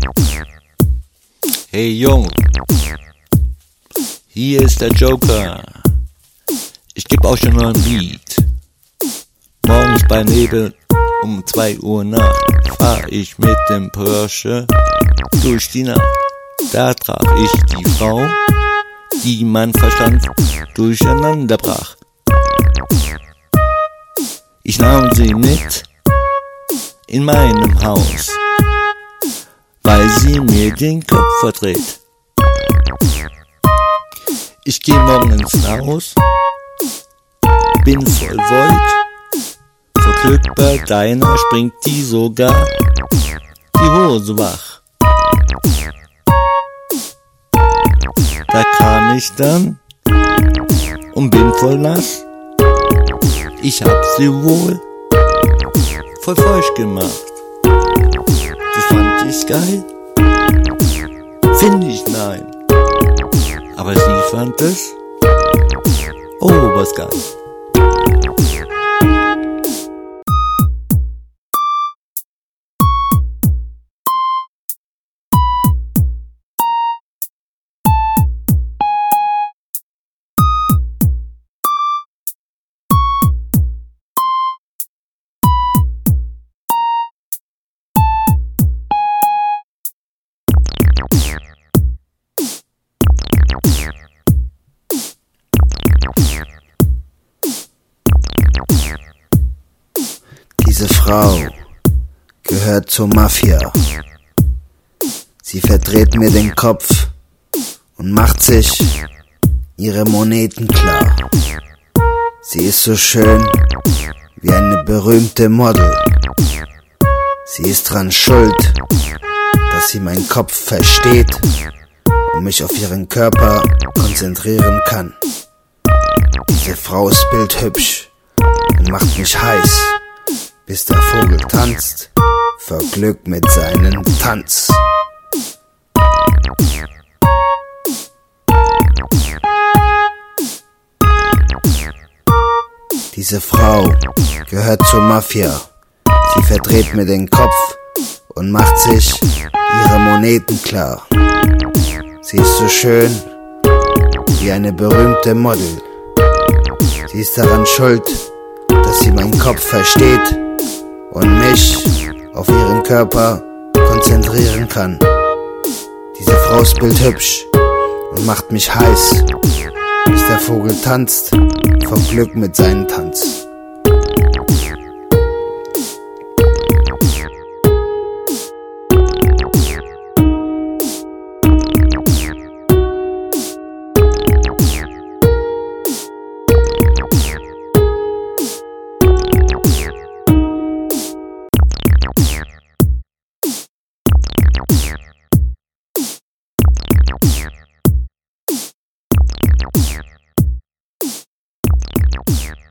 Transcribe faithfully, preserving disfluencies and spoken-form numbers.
Hey Jung, hier ist der Joker. Ich geb auch schon noch ein Beat. Morgens bei Nebel um zwei Uhr Nacht fahr ich mit dem Porsche durch die Nacht. Da traf ich die Frau, die mein Verstand durcheinander brach. Ich nahm sie mit in meinem Haus, weil sie mir den Kopf verdreht. Ich geh morgen ins Haus, bin voll Volt, vor Glück bei deiner springt die sogar die Hose wach. Da kam ich dann und bin voll nass. Ich hab sie wohl voll feucht gemacht. Das fand ich geil, find ich nein. Aber sie fand es obergeil. Diese Frau gehört zur Mafia. Sie verdreht mir den Kopf und macht sich ihre Moneten klar. Sie ist so schön wie eine berühmte Model. Sie ist dran schuld, dass sie meinen Kopf versteht und mich auf ihren Körper konzentrieren kann. Diese Frau ist bildhübsch und macht mich heiß, bis der Vogel tanzt, vor Glück mit seinem Tanz. Diese Frau gehört zur Mafia. Sie verdreht mir den Kopf und macht sich ihre Moneten klar. Sie ist so schön wie eine berühmte Model. Sie ist daran schuld, dass sie meinen Kopf versteht und mich auf ihren Körper konzentrieren kann. Diese Frau ist bildhübsch und macht mich heiß, bis der Vogel tanzt, vor Glück mit seinem Tanz. Yeah.